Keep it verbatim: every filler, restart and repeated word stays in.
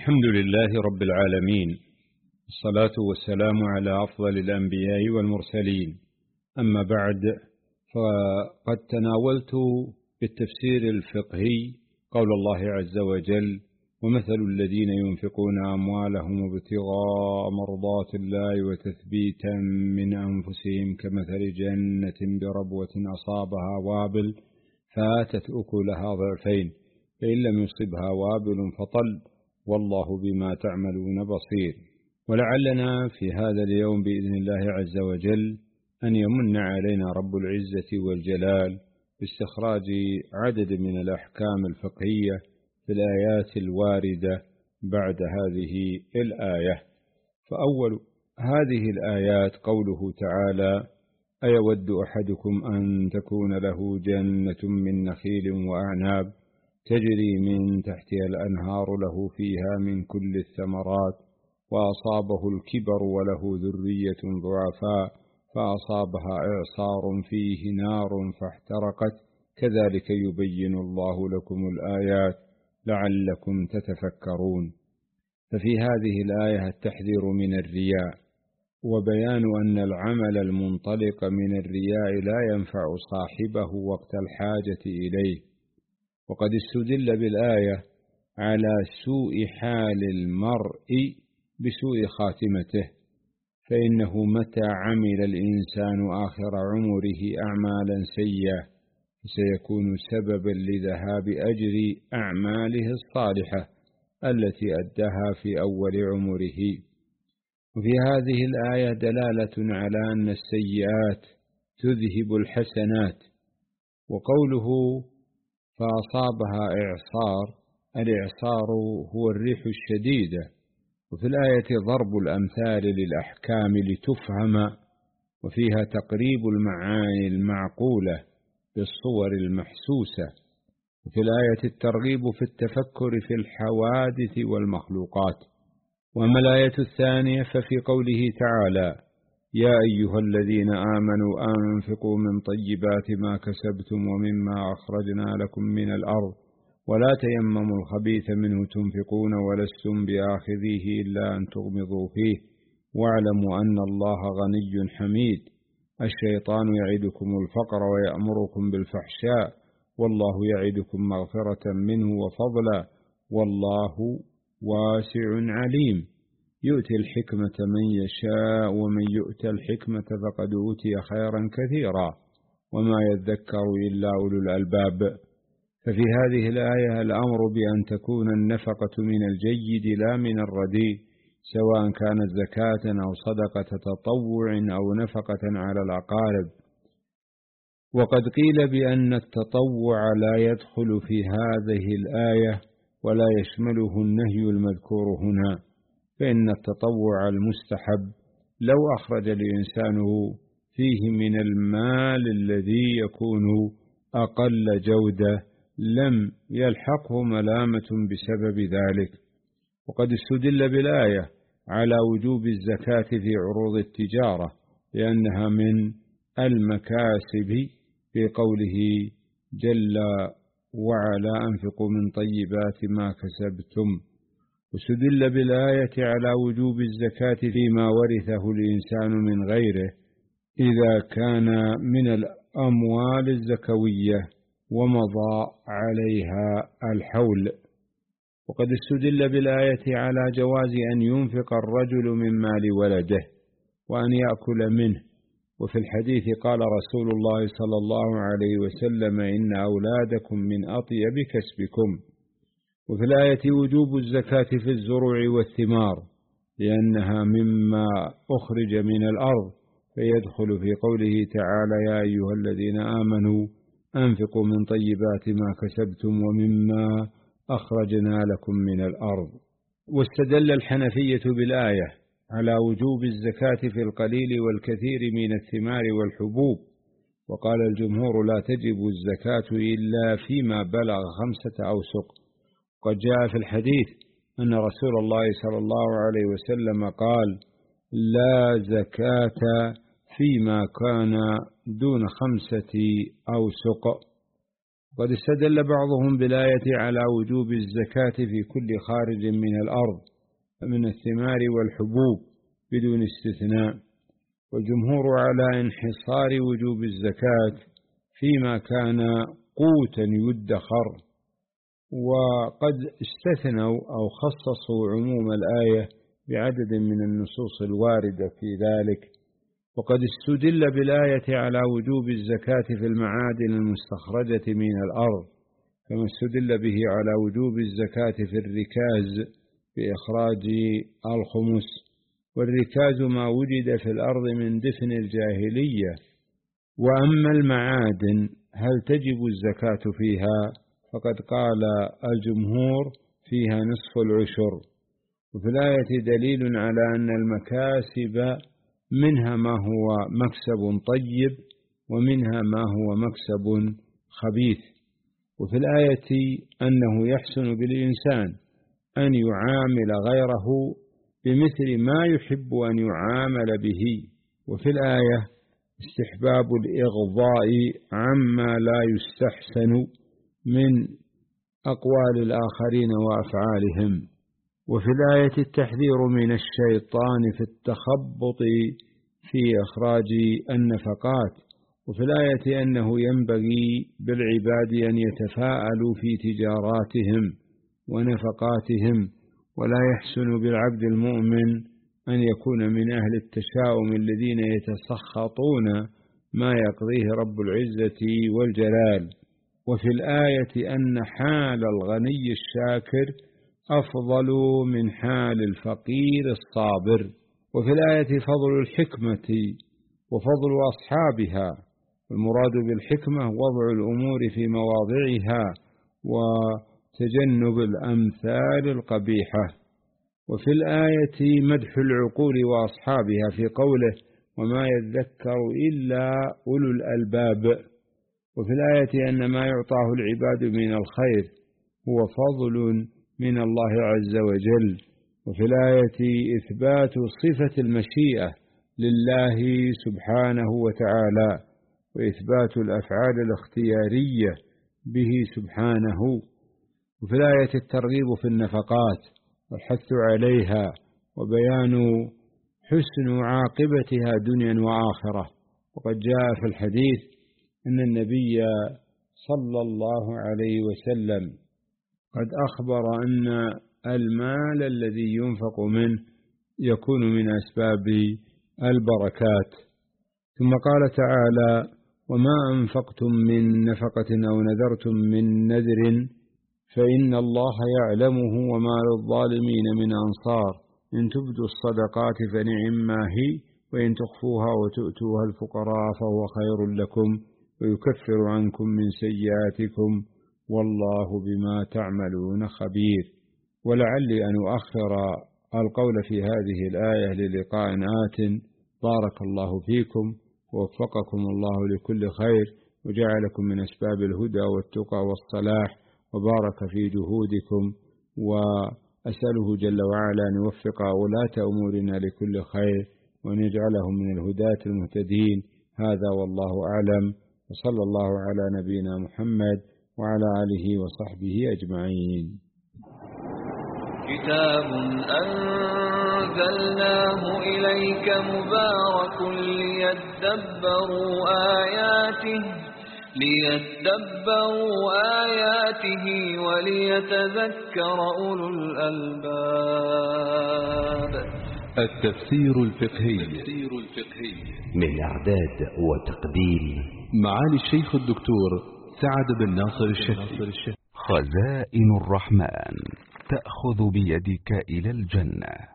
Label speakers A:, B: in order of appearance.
A: الحمد لله رب العالمين، الصلاة والسلام على أفضل الأنبياء والمرسلين. أما بعد، فقد تناولت بالتفسير الفقهي قول الله عز وجل: ومثل الذين ينفقون أموالهم ابتغاء مرضات الله وتثبيتا من أنفسهم كمثل جنة بربوة أصابها وابل فآتت أكلها ضعفين فإن لم يصبها وابل فطل والله بما تعملون بصير. ولعلنا في هذا اليوم بإذن الله عز وجل أن يمن علينا رب العزة والجلال باستخراج عدد من الأحكام الفقهية في الآيات الواردة بعد هذه الآية. فأول هذه الآيات قوله تعالى: أيود أحدكم أن تكون له جنة من نخيل وأعناب تجري من تحتها الأنهار له فيها من كل الثمرات وأصابه الكبر وله ذرية ضعفاء فأصابها إعصار فيه نار فاحترقت كذلك يبين الله لكم الآيات لعلكم تتفكرون. ففي هذه الآية التحذير من الرياء، وبيان أن العمل المنطلق من الرياء لا ينفع صاحبه وقت الحاجة إليه. وقد استدل بالآية على سوء حال المرء بسوء خاتمته، فإنه متى عمل الإنسان آخر عمره أعمالا سيئة سيكون سببا لذهاب أجر أعماله الصالحة التي أداها في أول عمره. وفي هذه الآية دلالة على أن السيئات تذهب الحسنات. وقوله فأصابها إعصار، الإعصار هو الريح الشديدة. وفي الآية ضرب الأمثال للأحكام لتفهم، وفيها تقريب المعاني المعقولة بالصور المحسوسة. وفي الآية الترغيب في التفكر في الحوادث والمخلوقات. وأما الآية الثانية ففي قوله تعالى: يا أيها الذين آمنوا أنفقوا من طيبات ما كسبتم ومما أخرجنا لكم من الأرض ولا تيمموا الخبيث منه تنفقون ولستم بآخذيه إلا أن تغمضوا فيه واعلموا أن الله غني حميد. الشيطان يعدكم الفقر ويأمركم بالفحشاء والله يعدكم مغفرة منه وفضلا والله واسع عليم. يؤتي الحكمة من يشاء ومن يؤت الحكمة فقد أوتي خيرا كثيرا وما يذكر إلا أولو الألباب. ففي هذه الآية الأمر بأن تكون النفقة من الجيد لا من الرديء، سواء كانت زكاة أو صدقة تطوع أو نفقة على الأقارب. وقد قيل بأن التطوع لا يدخل في هذه الآية ولا يشمله النهي المذكور هنا، فإن التطوع المستحب لو أخرج الإنسان فيه من المال الذي يكون أقل جودة لم يلحقه ملامة بسبب ذلك. وقد استدل بالآية على وجوب الزكاة في عروض التجارة لأنها من المكاسب في قوله جل وعلا: أنفقوا من طيبات ما كسبتم. واستدل بالآية على وجوب الزكاة فيما ورثه الإنسان من غيره إذا كان من الأموال الزكوية ومضى عليها الحول. وقد استدل بالآية على جواز أن ينفق الرجل من مال ولده وأن يأكل منه. وفي الحديث قال رسول الله صلى الله عليه وسلم: إن أولادكم من أطيب كسبكم. وفي الآية وجوب الزكاة في الزروع والثمار لأنها مما أخرج من الأرض، فيدخل في قوله تعالى: يا أيها الذين آمنوا أنفقوا من طيبات ما كسبتم ومما أخرجنا لكم من الأرض. واستدل الحنفية بالآية على وجوب الزكاة في القليل والكثير من الثمار والحبوب، وقال الجمهور: لا تجب الزكاة إلا فيما بلغ خمسة أوسق. قد جاء في الحديث أن رسول الله صلى الله عليه وسلم قال: لا زكاة فيما كان دون خمسة أوسق. قد استدل بعضهم بالآية على وجوب الزكاة في كل خارج من الأرض من الثمار والحبوب بدون استثناء، والجمهور على انحصار وجوب الزكاة فيما كان قوتا يدخر، وقد استثنوا أو خصصوا عموم الآية بعدد من النصوص الواردة في ذلك. وقد استدل بالآية على وجوب الزكاة في المعادن المستخرجة من الأرض، كما استدل به على وجوب الزكاة في الركاز بإخراج الخمس، والركاز ما وجد في الأرض من دفن الجاهلية. وأما المعادن هل تجب الزكاة فيها؟ فقد قال الجمهور فيها نصف العشر. وفي الآية دليل على أن المكاسب منها ما هو مكسب طيب ومنها ما هو مكسب خبيث. وفي الآية أنه يحسن بالإنسان أن يعامل غيره بمثل ما يحب أن يعامل به. وفي الآية استحباب الإغضاء عما لا يستحسن من أقوال الآخرين وأفعالهم. وفي الآية التحذير من الشيطان في التخبط في إخراج النفقات. وفي الآية أنه ينبغي بالعباد أن يتفاءلوا في تجاراتهم ونفقاتهم، ولا يحسن بالعبد المؤمن أن يكون من أهل التشاؤم الذين يتسخطون ما يقضيه رب العزة والجلال. وفي الآية أن حال الغني الشاكر أفضل من حال الفقير الصابر. وفي الآية فضل الحكمة وفضل أصحابها، المراد بالحكمة وضع الأمور في مواضعها وتجنب الأمثال القبيحة. وفي الآية مدح العقول وأصحابها في قوله وما يذكر إلا أولو الألباب. وفي الآية أن ما يعطاه العباد من الخير هو فضل من الله عز وجل. وفي الآية إثبات صفة المشيئة لله سبحانه وتعالى، وإثبات الأفعال الاختيارية به سبحانه. وفي الآية الترغيب في النفقات والحث عليها، وبيان حسن عاقبتها دنيا وآخرة. وقد جاء في الحديث أن النبي صلى الله عليه وسلم قد أخبر أن المال الذي ينفق منه يكون من أسباب البركات. ثم قال تعالى وما أنفقتم من نفقة أو نذرتم من نذر فإن الله يعلمه وما للظالمين من أنصار إن تبدوا الصدقات فنعما هي وإن تخفوها وتؤتوها الفقراء فهو خير لكم ويكفر عنكم من سيئاتكم والله بما تعملون خبير. ولعلي أن أؤخر القول في هذه الآية للقاء آت. بارك الله فيكم ووفقكم الله لكل خير وجعلكم من أسباب الهدى والتقى والصلاح، وبارك في جهودكم، وأسأله جل وعلا أن يوفق ولاة أمورنا لكل خير وأن يجعلهم من الهداة المهتدين. هذا والله أعلم، وصلى الله على نبينا محمد وعلى آله وصحبه أجمعين.
B: كتاب أنزلناه إليك مبارك ليدبروا آياته ليدبروا آياته وليتذكر أولو الألباب.
C: التفسير الفقهي
D: من إعداد وتقديم
C: معالي الشيخ الدكتور سعد بن ناصر الشهري.
D: خزائن الرحمن تأخذ بيدك إلى الجنة.